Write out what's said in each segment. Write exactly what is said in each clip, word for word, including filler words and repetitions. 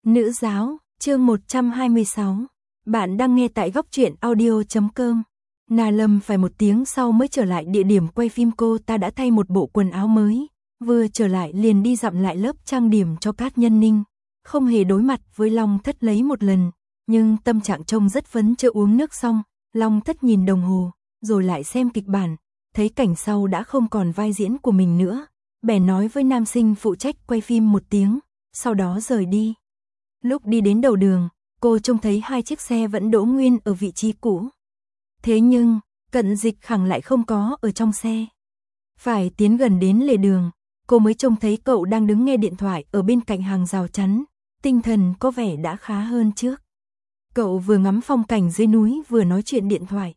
Nữ giáo, chương một trăm hai mươi sáu. Bạn đang nghe tại góc truyện audio chấm com. Na Lâm phải một tiếng sau mới trở lại địa điểm quay phim, cô ta đã thay một bộ quần áo mới, vừa trở lại liền đi dặm lại lớp trang điểm cho Cát Nhân Ninh, không hề đối mặt với Long Thất lấy một lần, nhưng tâm trạng trông rất phấn chơ. Uống nước xong, Long Thất nhìn đồng hồ, rồi lại xem kịch bản, thấy cảnh sau đã không còn vai diễn của mình nữa, bèn nói với nam sinh phụ trách quay phim một tiếng, sau đó rời đi. Lúc đi đến đầu đường, cô trông thấy hai chiếc xe vẫn đỗ nguyên ở vị trí cũ. Thế nhưng, Cận Dịch Khẳng lại không có ở trong xe. Phải tiến gần đến lề đường, cô mới trông thấy cậu đang đứng nghe điện thoại ở bên cạnh hàng rào chắn, tinh thần có vẻ đã khá hơn trước. Cậu vừa ngắm phong cảnh dưới núi vừa nói chuyện điện thoại.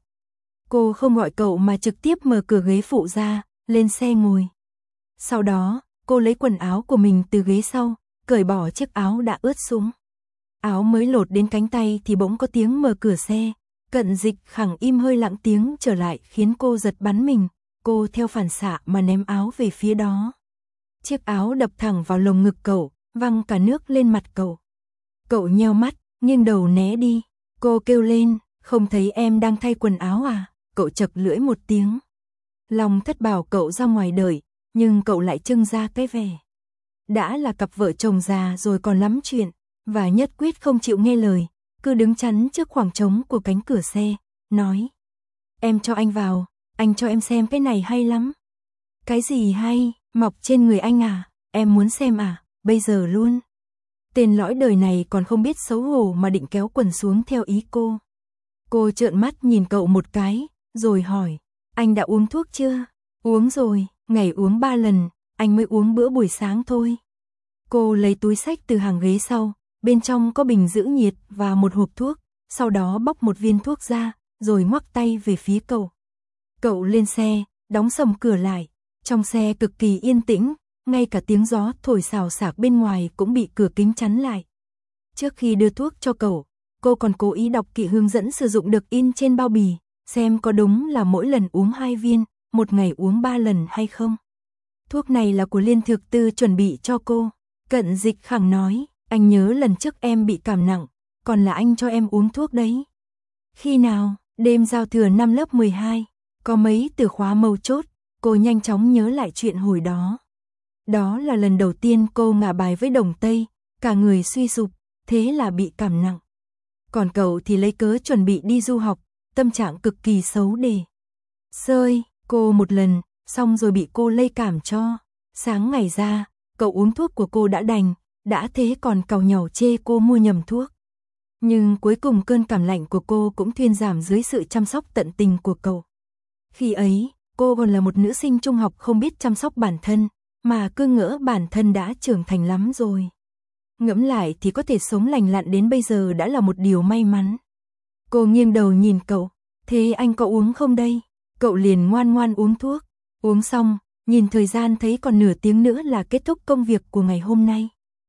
Cô không gọi cậu mà trực tiếp mở cửa ghế phụ ra, lên xe ngồi. Sau đó, cô lấy quần áo của mình từ ghế sau, cởi bỏ chiếc áo đã ướt sũng. Áo mới lột đến cánh tay thì bỗng có tiếng mở cửa xe. Cận Dịch Khẳng im hơi lặng tiếng trở lại khiến cô giật bắn mình. Cô theo phản xạ mà ném áo về phía đó. Chiếc áo đập thẳng vào lồng ngực cậu, văng cả nước lên mặt cậu. Cậu nheo mắt, nghiêng đầu né đi. Cô kêu lên, không thấy em đang thay quần áo à? Cậu chật lưỡi một tiếng. Long Thất bảo cậu ra ngoài đợi, nhưng cậu lại trưng ra cái vẻ. Đã là cặp vợ chồng già rồi còn lắm chuyện, và nhất quyết không chịu nghe lời, cứ đứng chắn trước khoảng trống của cánh cửa xe, nói. Em cho anh vào, anh cho em xem cái này hay lắm. Cái gì hay, mọc trên người anh à, em muốn xem à, bây giờ luôn. Tên lõi đời này còn không biết xấu hổ mà định kéo quần xuống theo ý cô. Cô trợn mắt nhìn cậu một cái, rồi hỏi, anh đã uống thuốc chưa? Uống rồi, ngày uống ba lần, anh mới uống bữa buổi sáng thôi. Cô lấy túi xách từ hàng ghế sau, bên trong có bình giữ nhiệt và một hộp thuốc, sau đó bóc một viên thuốc ra, rồi ngoắc tay về phía cậu. Cậu lên xe, đóng sầm cửa lại, trong xe cực kỳ yên tĩnh, ngay cả tiếng gió thổi xào xạc bên ngoài cũng bị cửa kính chắn lại. Trước khi đưa thuốc cho cậu, cô còn cố ý đọc kỹ hướng dẫn sử dụng được in trên bao bì, xem có đúng là mỗi lần uống hai viên, một ngày uống ba lần hay không. Thuốc này là của Liên Thực Tư chuẩn bị cho cô. Cận Dịch Khẳng nói, anh nhớ lần trước em bị cảm nặng, còn là anh cho em uống thuốc đấy. Khi nào? Đêm giao thừa năm lớp mười hai, có mấy từ khóa mấu chốt, cô nhanh chóng nhớ lại chuyện hồi đó. Đó là lần đầu tiên cô ngả bài với Đồng Tây, cả người suy sụp, thế là bị cảm nặng. Còn cậu thì lấy cớ chuẩn bị đi du học, tâm trạng cực kỳ xấu để sơi cô một lần, xong rồi bị cô lây cảm cho. Sáng ngày ra, cậu uống thuốc của cô đã đành, đã thế còn càu nhàu chê cô mua nhầm thuốc. Nhưng cuối cùng cơn cảm lạnh của cô cũng thuyên giảm dưới sự chăm sóc tận tình của cậu. Khi ấy, cô còn là một nữ sinh trung học không biết chăm sóc bản thân, mà cứ ngỡ bản thân đã trưởng thành lắm rồi. Ngẫm lại thì có thể sống lành lặn đến bây giờ đã là một điều may mắn. Cô nghiêng đầu nhìn cậu, thế anh có uống không đây? Cậu liền ngoan ngoan uống thuốc. Uống xong, nhìn thời gian thấy còn nửa tiếng nữa là kết thúc công việc của ngày hôm nay.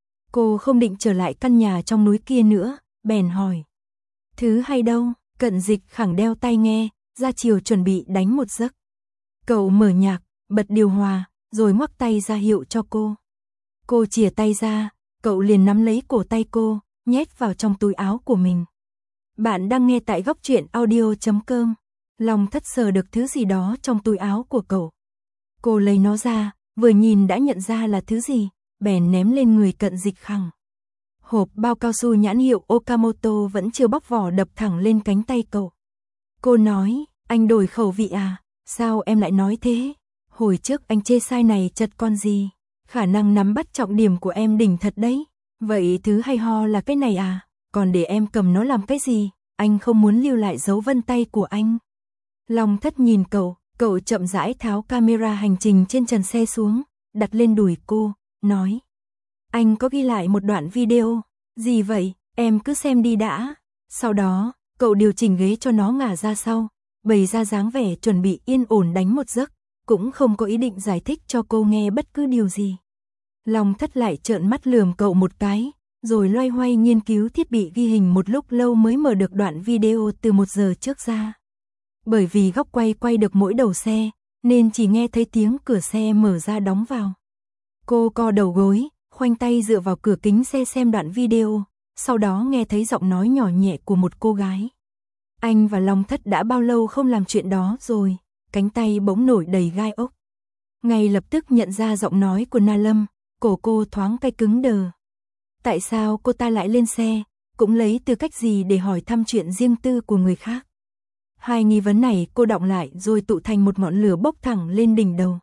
Cô không định trở lại căn nhà trong núi kia nữa, bèn hỏi. Thứ hay đâu? Cận Dịch Khẳng đeo tai nghe, ra chiều chuẩn bị đánh một giấc. Cậu mở nhạc, bật điều hòa, rồi ngoắc tay ra hiệu cho cô. Cô chìa tay ra, cậu liền nắm lấy cổ tay cô, nhét vào trong túi áo của mình. Bạn đang nghe tại góc truyện audio chấm com. Long Thất sờ được thứ gì đó trong túi áo của cậu. Cô lấy nó ra, vừa nhìn đã nhận ra là thứ gì, bèn ném lên người Cận Dịch Khẳng. Hộp bao cao su nhãn hiệu Okamoto vẫn chưa bóc vỏ đập thẳng lên cánh tay cậu. Cô nói, anh đổi khẩu vị à, sao em lại nói thế? Hồi trước anh chê sai này chật con gì, khả năng nắm bắt trọng điểm của em đỉnh thật đấy. Vậy thứ hay ho là cái này à, còn để em cầm nó làm cái gì, anh không muốn lưu lại dấu vân tay của anh. Long Thất nhìn cậu, cậu chậm rãi tháo camera hành trình trên trần xe xuống, đặt lên đùi cô, nói. Anh có ghi lại một đoạn video, gì vậy, em cứ xem đi đã. Sau đó, cậu điều chỉnh ghế cho nó ngả ra sau, bày ra dáng vẻ chuẩn bị yên ổn đánh một giấc, cũng không có ý định giải thích cho cô nghe bất cứ điều gì. Long Thất lại trợn mắt lườm cậu một cái, rồi loay hoay nghiên cứu thiết bị ghi hình một lúc lâu mới mở được đoạn video từ một giờ trước ra. Bởi vì góc quay quay được mỗi đầu xe, nên chỉ nghe thấy tiếng cửa xe mở ra đóng vào. Cô co đầu gối, khoanh tay dựa vào cửa kính xe xem đoạn video, sau đó nghe thấy giọng nói nhỏ nhẹ của một cô gái. Anh và Long Thất đã bao lâu không làm chuyện đó rồi, cánh tay bỗng nổi đầy gai ốc. Ngay lập tức nhận ra giọng nói của Na Lâm, cổ cô thoáng cay cứng đờ. Tại sao cô ta lại lên xe, cũng lấy tư cách gì để hỏi thăm chuyện riêng tư của người khác? Hai nghi vấn này cô đọng lại rồi tụ thành một ngọn lửa bốc thẳng lên đỉnh đầu.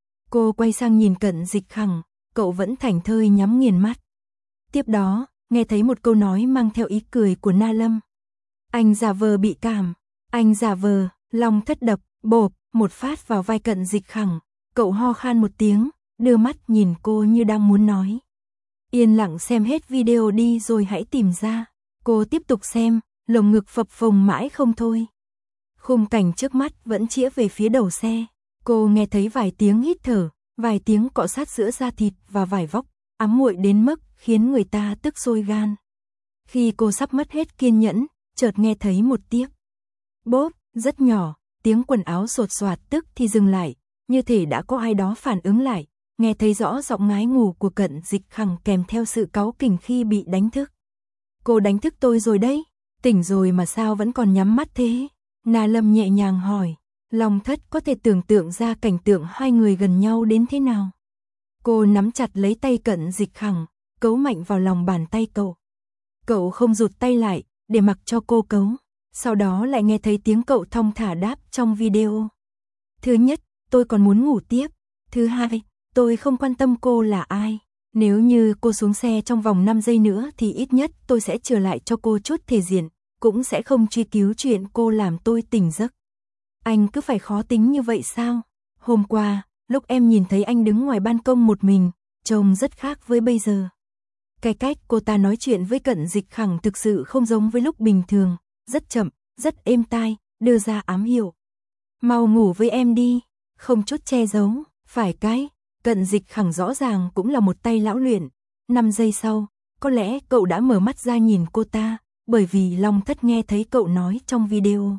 Cô quay sang nhìn Cận Dịch Khẳng, cậu vẫn thảnh thơi nhắm nghiền mắt. Tiếp đó, nghe thấy một câu nói mang theo ý cười của Na Lâm. Anh giả vờ bị cảm, anh giả vờ. Long Thất đập, bộp, một phát vào vai Cận Dịch Khẳng, cậu ho khan một tiếng, đưa mắt nhìn cô như đang muốn nói. Yên lặng xem hết video đi rồi hãy tìm ra. Cô tiếp tục xem, lồng ngực phập phồng mãi không thôi. Khung cảnh trước mắt vẫn chĩa về phía đầu xe. Cô nghe thấy vài tiếng hít thở, vài tiếng cọ sát giữa da thịt và vải vóc, ám muội đến mức khiến người ta tức sôi gan. Khi cô sắp mất hết kiên nhẫn, chợt nghe thấy một tiếng bốp, rất nhỏ, tiếng quần áo sột soạt tức thì dừng lại, như thể đã có ai đó phản ứng lại, nghe thấy rõ giọng ngái ngủ của Cận Dịch Khẳng kèm theo sự cáu kỉnh khi bị đánh thức. Cô đánh thức tôi rồi đấy, tỉnh rồi mà sao vẫn còn nhắm mắt thế? Na Lâm nhẹ nhàng hỏi. Long Thất có thể tưởng tượng ra cảnh tượng hai người gần nhau đến thế nào. Cô nắm chặt lấy tay Cận Dịch Khẳng, cấu mạnh vào lòng bàn tay cậu. Cậu không rụt tay lại, để mặc cho cô cấu. Sau đó lại nghe thấy tiếng cậu thong thả đáp trong video. Thứ nhất, tôi còn muốn ngủ tiếp. Thứ hai, tôi không quan tâm cô là ai. Nếu như cô xuống xe trong vòng năm giây nữa thì ít nhất tôi sẽ trở lại cho cô chút thể diện, cũng sẽ không truy cứu chuyện cô làm tôi tỉnh giấc. Anh cứ phải khó tính như vậy sao? Hôm qua, lúc em nhìn thấy anh đứng ngoài ban công một mình, trông rất khác với bây giờ. Cái cách cô ta nói chuyện với Cận Dịch Khẳng thực sự không giống với lúc bình thường, rất chậm, rất êm tai, đưa ra ám hiệu. Mau ngủ với em đi, không chút che giấu, phải cái. Cận Dịch Khẳng rõ ràng cũng là một tay lão luyện. Năm giây sau, có lẽ cậu đã mở mắt ra nhìn cô ta, bởi vì Long Thất nghe thấy cậu nói trong video.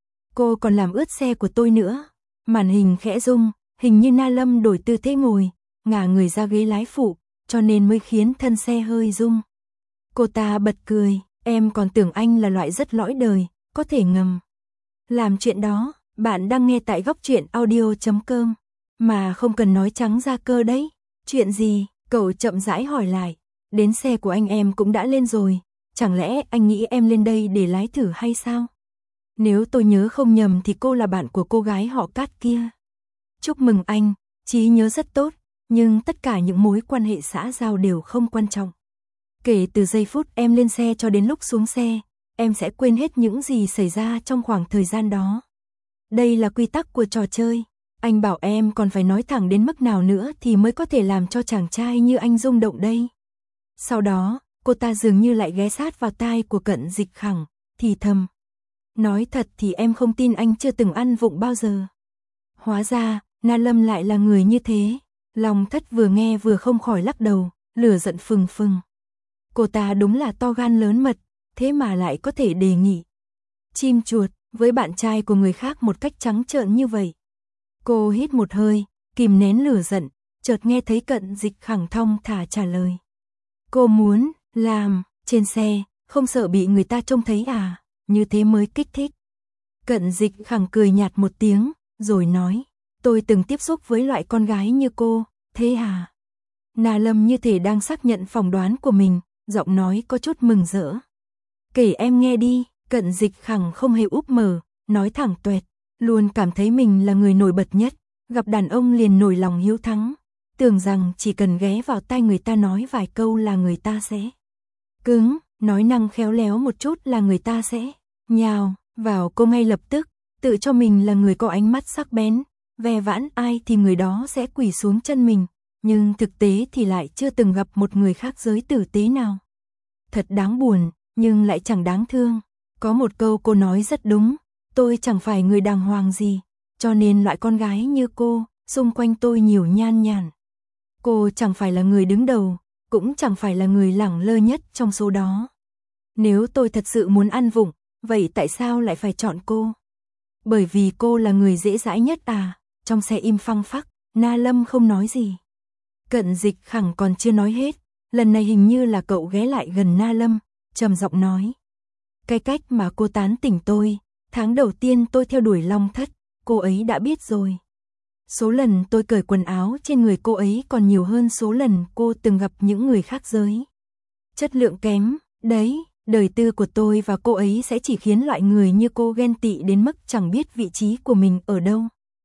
Cô còn làm ướt xe của tôi nữa. Màn hình khẽ rung, hình như Na Lâm đổi tư thế ngồi, ngả người ra ghế lái phụ, cho nên mới khiến thân xe hơi rung. Cô ta bật cười, em còn tưởng anh là loại rất lõi đời, có thể ngầm làm chuyện đó. Bạn đang nghe tại góc truyện audio chấm com, mà không cần nói trắng ra cơ đấy. Chuyện gì? Cậu chậm rãi hỏi lại. Đến xe của anh em cũng đã lên rồi, chẳng lẽ anh nghĩ em lên đây để lái thử hay sao? Nếu tôi nhớ không nhầm thì cô là bạn của cô gái họ Cát kia. Chúc mừng anh, trí nhớ rất tốt, nhưng tất cả những mối quan hệ xã giao đều không quan trọng. Kể từ giây phút em lên xe cho đến lúc xuống xe, em sẽ quên hết những gì xảy ra trong khoảng thời gian đó. Đây là quy tắc của trò chơi. Anh bảo em còn phải nói thẳng đến mức nào nữa thì mới có thể làm cho chàng trai như anh rung động đây. Sau đó, cô ta dường như lại ghé sát vào tai của Cận Dịch Khẳng, thì thầm. Nói thật thì em không tin anh chưa từng ăn vụng bao giờ. Hóa ra, Na Lâm lại là người như thế. Long Thất vừa nghe vừa không khỏi lắc đầu, lửa giận phừng phừng. Cô ta đúng là to gan lớn mật, thế mà lại có thể đề nghị chim chuột với bạn trai của người khác một cách trắng trợn như vậy. Cô hít một hơi, kìm nén lửa giận, chợt nghe thấy Cận Dịch Khẳng thong thả trả lời. Cô muốn làm trên xe, không sợ bị người ta trông thấy à, như thế mới kích thích. Cận Dịch Khẳng cười nhạt một tiếng, rồi nói, tôi từng tiếp xúc với loại con gái như cô, thế à? Na Lâm như thể đang xác nhận phỏng đoán của mình, giọng nói có chút mừng rỡ. Kể em nghe đi. Cận Dịch Khẳng không hề úp mở, nói thẳng tuệt, luôn cảm thấy mình là người nổi bật nhất, gặp đàn ông liền nổi lòng hiếu thắng, tưởng rằng chỉ cần ghé vào tai người ta nói vài câu là người ta sẽ cứng, nói năng khéo léo một chút là người ta sẽ nhào vào cô ngay lập tức, tự cho mình là người có ánh mắt sắc bén, ve vãn ai thì người đó sẽ quỳ xuống chân mình, nhưng thực tế thì lại chưa từng gặp một người khác giới tử tế nào. Thật đáng buồn, nhưng lại chẳng đáng thương. Có một câu cô nói rất đúng, tôi chẳng phải người đàng hoàng gì, cho nên loại con gái như cô, xung quanh tôi nhiều nhan nhản. Cô chẳng phải là người đứng đầu, cũng chẳng phải là người lẳng lơ nhất trong số đó. Nếu tôi thật sự muốn ăn vụng, vậy tại sao lại phải chọn cô? Bởi vì cô là người dễ dãi nhất à? Trong xe im phăng phắc, Na Lâm không nói gì. Cận Dịch Khẳng còn chưa nói hết, lần này hình như là cậu ghé lại gần Na Lâm, trầm giọng nói. Cái cách mà cô tán tỉnh tôi, tháng đầu tiên tôi theo đuổi Long Thất, cô ấy đã biết rồi. Số lần tôi cởi quần áo trên người cô ấy còn nhiều hơn số lần cô từng gặp những người khác giới. Chất lượng kém, đấy, đời tư của tôi và cô ấy sẽ chỉ khiến loại người như cô ghen tị đến mức chẳng biết vị trí của mình ở đâu.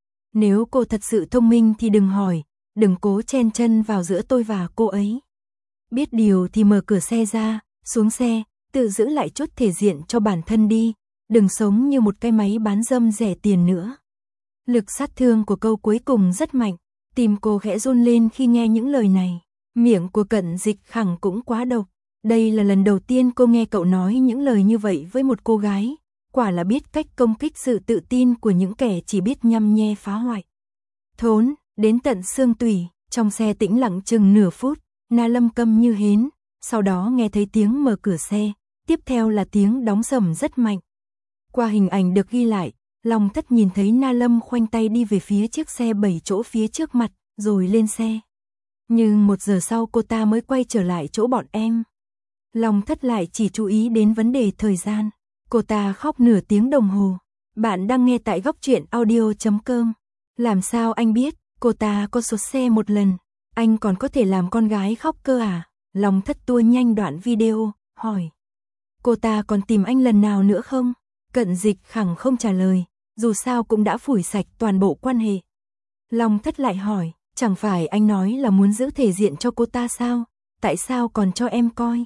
Nếu cô thật sự thông minh thì đừng hỏi, đừng cố chen chân vào giữa tôi và cô ấy. Biết điều thì mở cửa xe ra, xuống xe, tự giữ lại chút thể diện cho bản thân đi, đừng sống như một cái máy bán dâm rẻ tiền nữa. Lực sát thương của câu cuối cùng rất mạnh, tim cô khẽ run lên khi nghe những lời này. Miệng của Cận Dịch Khẳng cũng quá độc. Đây là lần đầu tiên cô nghe cậu nói những lời như vậy với một cô gái, quả là biết cách công kích sự tự tin của những kẻ chỉ biết nhăm nhe phá hoại. Thốn, đến tận xương tủy, trong xe tĩnh lặng chừng nửa phút, Na Lâm câm như hến, sau đó nghe thấy tiếng mở cửa xe, tiếp theo là tiếng đóng sầm rất mạnh. Qua hình ảnh được ghi lại, Long Thất nhìn thấy Na Lâm khoanh tay đi về phía chiếc xe bảy chỗ phía trước mặt, rồi lên xe. Nhưng một giờ sau cô ta mới quay trở lại chỗ bọn em. Long Thất lại chỉ chú ý đến vấn đề thời gian. Cô ta khóc nửa tiếng đồng hồ. Bạn đang nghe tại góc truyện audio chấm com. Làm sao anh biết, cô ta có sốt xe một lần, anh còn có thể làm con gái khóc cơ à? Long Thất tua nhanh đoạn video, hỏi. Cô ta còn tìm anh lần nào nữa không? Cận Dịch Khẳng không trả lời, dù sao cũng đã phủi sạch toàn bộ quan hệ. Long Thất lại hỏi, chẳng phải anh nói là muốn giữ thể diện cho cô ta sao? Tại sao còn cho em coi?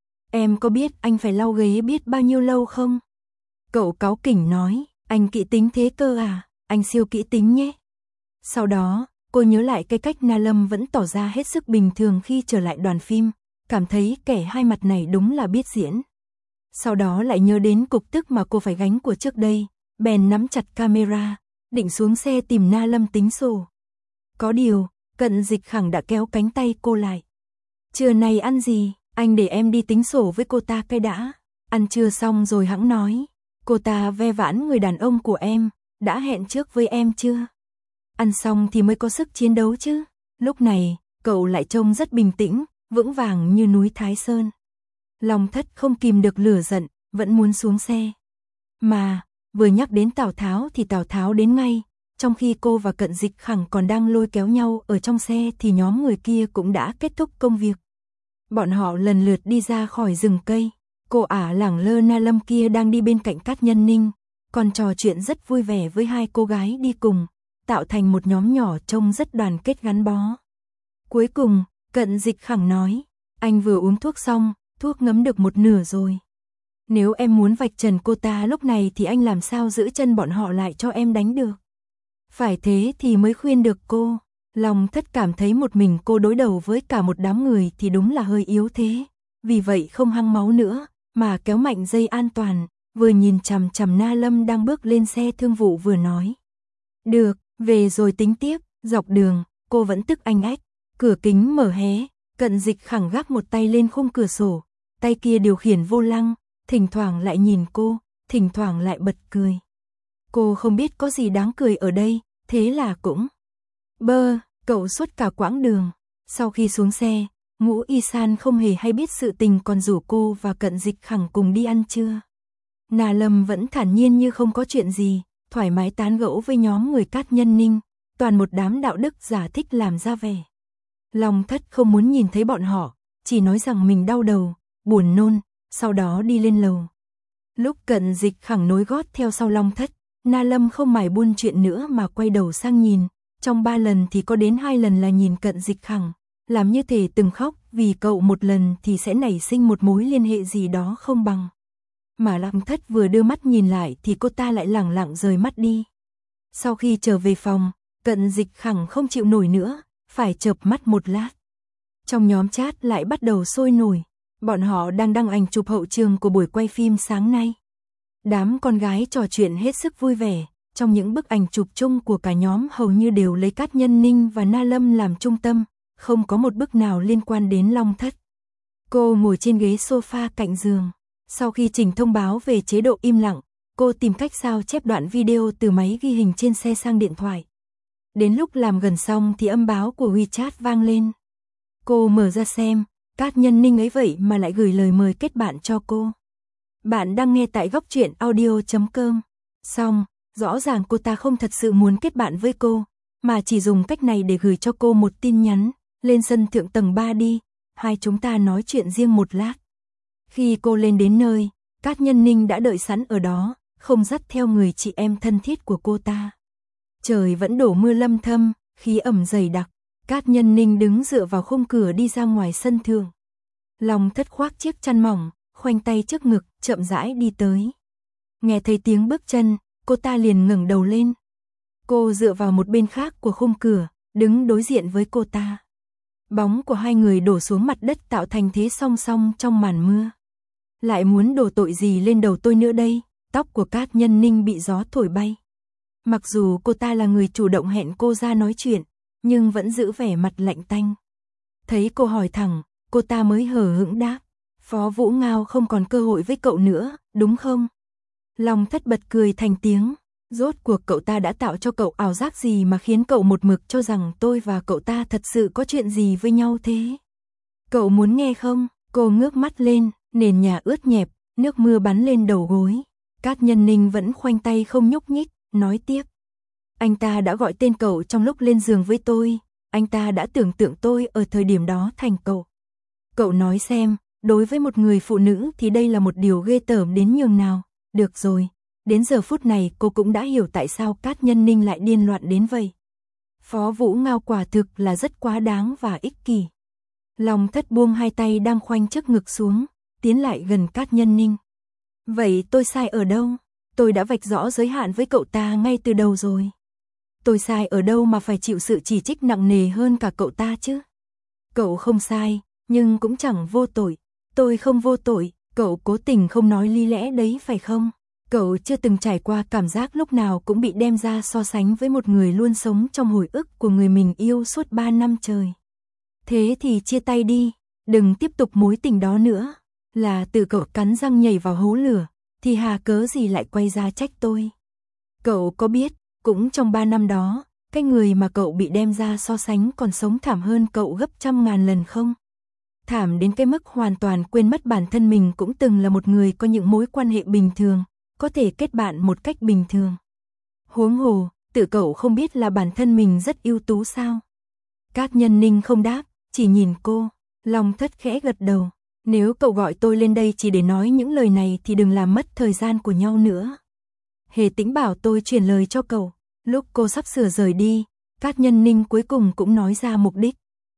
Em có biết anh phải lau ghế biết bao nhiêu lâu không? Cậu cáu kỉnh nói, anh kỹ tính thế cơ à? Anh siêu kỹ tính nhé. Sau đó, cô nhớ lại cái cách Na Lâm vẫn tỏ ra hết sức bình thường khi trở lại đoàn phim, cảm thấy kẻ hai mặt này đúng là biết diễn. Sau đó lại nhớ đến cục tức mà cô phải gánh của trước đây, bèn nắm chặt camera, định xuống xe tìm Na Lâm tính sổ. Có điều, Cận Dịch Khẳng đã kéo cánh tay cô lại. Trưa nay ăn gì? Anh để em đi tính sổ với cô ta cái đã. Ăn trưa xong rồi hẵng nói. Cô ta ve vãn người đàn ông của em, đã hẹn trước với em chưa? Ăn xong thì mới có sức chiến đấu chứ. Lúc này, cậu lại trông rất bình tĩnh, vững vàng như núi Thái Sơn. Long Thất không kìm được lửa giận, vẫn muốn xuống xe. Mà, vừa nhắc đến Tào Tháo thì Tào Tháo đến ngay. Trong khi cô và Cận Dịch Khẳng còn đang lôi kéo nhau ở trong xe thì nhóm người kia cũng đã kết thúc công việc. Bọn họ lần lượt đi ra khỏi rừng cây. Cô ả lẳng lơ Na Lâm kia đang đi bên cạnh Cát Nhân Ninh, còn trò chuyện rất vui vẻ với hai cô gái đi cùng, tạo thành một nhóm nhỏ trông rất đoàn kết gắn bó. Cuối cùng, Cận Dịch Khẳng nói, anh vừa uống thuốc xong, thuốc ngấm được một nửa rồi. Nếu em muốn vạch trần cô ta lúc này thì anh làm sao giữ chân bọn họ lại cho em đánh được. Phải thế thì mới khuyên được cô. Long Thất cảm thấy một mình cô đối đầu với cả một đám người thì đúng là hơi yếu thế. Vì vậy không hăng máu nữa, mà kéo mạnh dây an toàn, vừa nhìn chằm chằm Na Lâm đang bước lên xe thương vụ vừa nói. Được, về rồi tính tiếp. Dọc đường, cô vẫn tức anh ách. Cửa kính mở hé, Cận Dịch Khẳng gác một tay lên khung cửa sổ, tay kia điều khiển vô lăng, thỉnh thoảng lại nhìn cô, thỉnh thoảng lại bật cười. Cô không biết có gì đáng cười ở đây, thế là cũng bơ, cậu suốt cả quãng đường. Sau khi xuống xe, Ngũ Y San không hề hay biết sự tình còn rủ cô và Cận Dịch Khẳng cùng đi ăn trưa. Na Lâm vẫn thản nhiên như không có chuyện gì, thoải mái tán gẫu với nhóm người Cát Nhân Ninh, toàn một đám đạo đức giả thích làm ra vẻ. Long Thất không muốn nhìn thấy bọn họ, chỉ nói rằng mình đau đầu, buồn nôn, sau đó đi lên lầu. Lúc Cận Dịch Khẳng nối gót theo sau Long Thất, Na Lâm không mải buôn chuyện nữa mà quay đầu sang nhìn, trong ba lần thì có đến hai lần là nhìn Cận Dịch Khẳng, làm như thể từng khóc vì cậu một lần thì sẽ nảy sinh một mối liên hệ gì đó không bằng. Mà Long Thất vừa đưa mắt nhìn lại thì cô ta lại lẳng lặng rời mắt đi. Sau khi trở về phòng, Cận Dịch Khẳng không chịu nổi nữa, phải chợp mắt một lát. Trong nhóm chat lại bắt đầu sôi nổi, bọn họ đang đăng ảnh chụp hậu trường của buổi quay phim sáng nay. Đám con gái trò chuyện hết sức vui vẻ, trong những bức ảnh chụp chung của cả nhóm hầu như đều lấy Cát Nhân Ninh và Na Lâm làm trung tâm, không có một bức nào liên quan đến Long Thất. Cô ngồi trên ghế sofa cạnh giường, sau khi chỉnh thông báo về chế độ im lặng, cô tìm cách sao chép đoạn video từ máy ghi hình trên xe sang điện thoại. Đến lúc làm gần xong thì âm báo của WeChat vang lên. Cô mở ra xem, Cát Nhân Ninh ấy vậy mà lại gửi lời mời kết bạn cho cô. Bạn đang nghe tại góc truyện audio chấm com. Xong, rõ ràng cô ta không thật sự muốn kết bạn với cô, mà chỉ dùng cách này để gửi cho cô một tin nhắn, lên sân thượng tầng ba đi, hai chúng ta nói chuyện riêng một lát. Khi cô lên đến nơi, Cát Nhân Ninh đã đợi sẵn ở đó, không dắt theo người chị em thân thiết của cô ta. Trời vẫn đổ mưa lâm thâm, khí ẩm dày đặc. Cát Nhân Ninh đứng dựa vào khung cửa đi ra ngoài sân thượng. Long Thất khoác chiếc chăn mỏng, khoanh tay trước ngực, chậm rãi đi tới. Nghe thấy tiếng bước chân, cô ta liền ngẩng đầu lên. Cô dựa vào một bên khác của khung cửa, đứng đối diện với cô ta. Bóng của hai người đổ xuống mặt đất tạo thành thế song song trong màn mưa. Lại muốn đổ tội gì lên đầu tôi nữa đây? Tóc của Cát Nhân Ninh bị gió thổi bay. Mặc dù cô ta là người chủ động hẹn cô ra nói chuyện, nhưng vẫn giữ vẻ mặt lạnh tanh. Thấy cô hỏi thẳng, cô ta mới hờ hững đáp. Phó Vũ Ngao không còn cơ hội với cậu nữa, đúng không? Long Thất bật cười thành tiếng. Rốt cuộc cậu ta đã tạo cho cậu ảo giác gì mà khiến cậu một mực cho rằng tôi và cậu ta thật sự có chuyện gì với nhau thế? Cậu muốn nghe không? Cô ngước mắt lên, nền nhà ướt nhẹp, nước mưa bắn lên đầu gối. Cát Nhân Ninh vẫn khoanh tay không nhúc nhích, nói tiếp. Anh ta đã gọi tên cậu trong lúc lên giường với tôi, anh ta đã tưởng tượng tôi ở thời điểm đó thành cậu. Cậu nói xem, đối với một người phụ nữ thì đây là một điều ghê tởm đến nhường nào. Được rồi, đến giờ phút này cô cũng đã hiểu tại sao Cát Nhân Ninh lại điên loạn đến vậy. Phó Vũ Ngao quả thực là rất quá đáng và ích kỷ. Long Thất buông hai tay đang khoanh trước ngực xuống, tiến lại gần Cát Nhân Ninh. Vậy tôi sai ở đâu? Tôi đã vạch rõ giới hạn với cậu ta ngay từ đầu rồi. Tôi sai ở đâu mà phải chịu sự chỉ trích nặng nề hơn cả cậu ta chứ? Cậu không sai, nhưng cũng chẳng vô tội. Tôi không vô tội, cậu cố tình không nói lý lẽ đấy phải không? Cậu chưa từng trải qua cảm giác lúc nào cũng bị đem ra so sánh với một người luôn sống trong hồi ức của người mình yêu suốt ba năm trời. Thế thì chia tay đi, đừng tiếp tục mối tình đó nữa. Là tự cậu cắn răng nhảy vào hố lửa, thì hà cớ gì lại quay ra trách tôi? Cậu có biết, cũng trong ba năm đó, cái người mà cậu bị đem ra so sánh còn sống thảm hơn cậu gấp trăm ngàn lần không? Thảm đến cái mức hoàn toàn quên mất bản thân mình cũng từng là một người có những mối quan hệ bình thường, có thể kết bạn một cách bình thường. Huống hồ, tự cậu không biết là bản thân mình rất ưu tú sao? Cát Nhân Ninh không đáp, chỉ nhìn cô. Long Thất khẽ gật đầu. Nếu cậu gọi tôi lên đây chỉ để nói những lời này thì đừng làm mất thời gian của nhau nữa. Hề Tĩnh bảo tôi truyền lời cho cậu. Lúc cô sắp sửa rời đi, Cát Nhân Ninh cuối cùng cũng nói ra mục đích.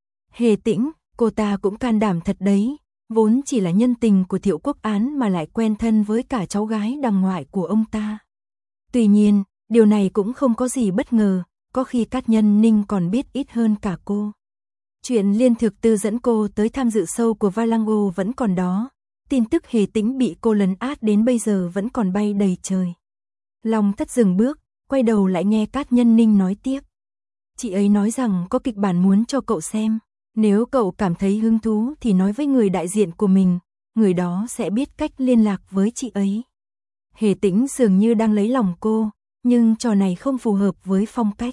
Hề Tĩnh, cô ta cũng can đảm thật đấy, vốn chỉ là nhân tình của Thiệu Quốc Án mà lại quen thân với cả cháu gái đằng ngoại của ông ta. Tuy nhiên, điều này cũng không có gì bất ngờ, có khi Cát Nhân Ninh còn biết ít hơn cả cô. Chuyện Liên Thực Tư dẫn cô tới tham dự show của Valango vẫn còn đó, tin tức Hề Tĩnh bị cô lấn át đến bây giờ vẫn còn bay đầy trời. Long Thất dừng bước, quay đầu lại nghe Cát Nhân Ninh nói tiếp. Chị ấy nói rằng có kịch bản muốn cho cậu xem, nếu cậu cảm thấy hứng thú thì nói với người đại diện của mình, người đó sẽ biết cách liên lạc với chị ấy. Hề Tĩnh dường như đang lấy lòng cô, nhưng trò này không phù hợp với phong cách.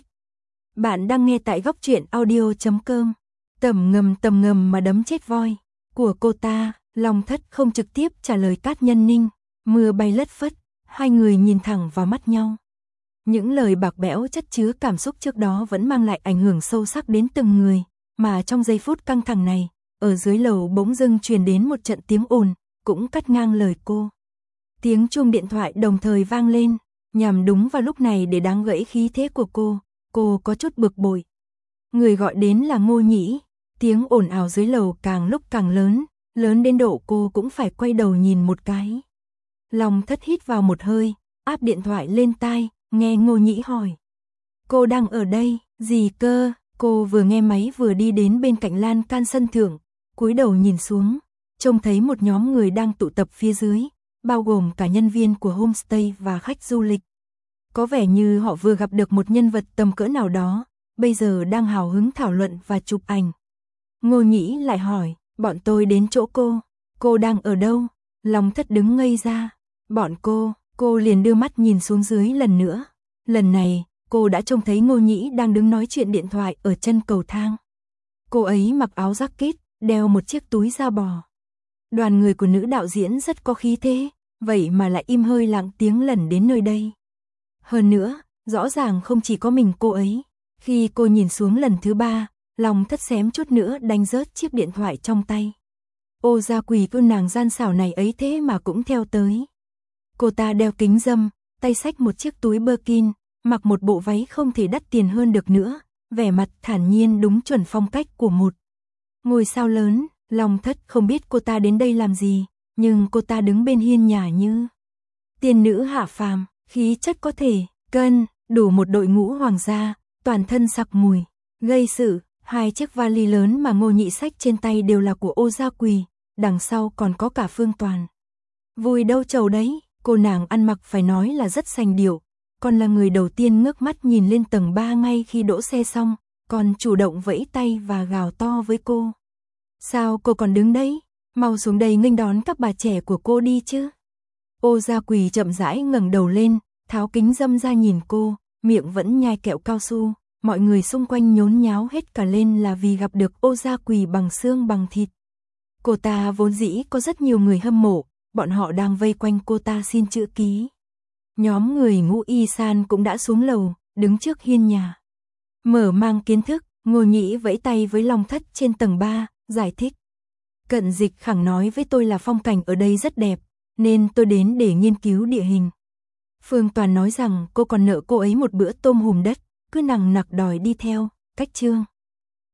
Bạn đang nghe tại góc truyện audio chấm com. Tầm ngầm tầm ngầm mà đấm chết voi của cô ta. Long Thất không trực tiếp trả lời Cát Nhân Ninh, mưa bay lất phất, hai người nhìn thẳng vào mắt nhau. Những lời bạc bẽo chất chứa cảm xúc trước đó vẫn mang lại ảnh hưởng sâu sắc đến từng người, mà trong giây phút căng thẳng này, ở dưới lầu bỗng dưng truyền đến một trận tiếng ồn, cũng cắt ngang lời cô. Tiếng chuông điện thoại đồng thời vang lên, nhằm đúng vào lúc này để đáng gãy khí thế của cô, cô có chút bực bội. Người gọi đến là Ngô Nhĩ, tiếng ồn ào dưới lầu càng lúc càng lớn, lớn đến độ cô cũng phải quay đầu nhìn một cái. Long Thất hít vào một hơi, áp điện thoại lên tai, nghe Ngô Nhĩ hỏi. Cô đang ở đây, gì cơ? Cô vừa nghe máy vừa đi đến bên cạnh lan can sân thượng, cúi đầu nhìn xuống, trông thấy một nhóm người đang tụ tập phía dưới, bao gồm cả nhân viên của homestay và khách du lịch. Có vẻ như họ vừa gặp được một nhân vật tầm cỡ nào đó, bây giờ đang hào hứng thảo luận và chụp ảnh. Ngô Nhĩ lại hỏi, bọn tôi đến chỗ cô, cô đang ở đâu? Long Thất đứng ngây ra, bọn cô, cô liền đưa mắt nhìn xuống dưới lần nữa. Lần này, cô đã trông thấy Ngô Nhĩ đang đứng nói chuyện điện thoại ở chân cầu thang. Cô ấy mặc áo jacket, đeo một chiếc túi da bò. Đoàn người của nữ đạo diễn rất có khí thế, vậy mà lại im hơi lặng tiếng lần đến nơi đây. Hơn nữa, rõ ràng không chỉ có mình cô ấy. Khi cô nhìn xuống lần thứ ba, lòng thất xém chút nữa đánh rớt chiếc điện thoại trong tay. Ô gia quỳ cô nàng gian xảo này ấy thế mà cũng theo tới. Cô ta đeo kính râm, tay xách một chiếc túi Birkin, mặc một bộ váy không thể đắt tiền hơn được nữa, vẻ mặt thản nhiên đúng chuẩn phong cách của một ngôi sao lớn. Long thất không biết cô ta đến đây làm gì, nhưng cô ta đứng bên hiên nhà như tiên nữ hạ phàm, khí chất có thể cân đủ một đội ngũ hoàng gia, toàn thân sặc mùi, gây sự. Hai chiếc vali lớn mà Ngô Nhị xách trên tay đều là của Ô gia quỳ, đằng sau còn có cả Phương Toàn. Vui đâu chầu đấy, cô nàng ăn mặc phải nói là rất sành điệu, còn là người đầu tiên ngước mắt nhìn lên tầng ba ngay khi đỗ xe xong, còn chủ động vẫy tay và gào to với cô. Sao cô còn đứng đấy, mau xuống đây nghênh đón các bà trẻ của cô đi chứ. Ô gia quỳ chậm rãi ngẩng đầu lên, tháo kính râm ra nhìn cô, miệng vẫn nhai kẹo cao su. Mọi người xung quanh nhốn nháo hết cả lên là vì gặp được Ô gia quỳ bằng xương bằng thịt. Cô ta vốn dĩ có rất nhiều người hâm mộ, bọn họ đang vây quanh cô ta xin chữ ký. Nhóm người Ngũ Y San cũng đã xuống lầu, đứng trước hiên nhà. Mở mang kiến thức, Ngô Nhĩ vẫy tay với Long Thất trên tầng ba, giải thích. Cận Dịch khẳng nói với tôi là phong cảnh ở đây rất đẹp, nên tôi đến để nghiên cứu địa hình. Phương Toàn nói rằng cô còn nợ cô ấy một bữa tôm hùm đất, cứ nằng nặc đòi đi theo, cách chương.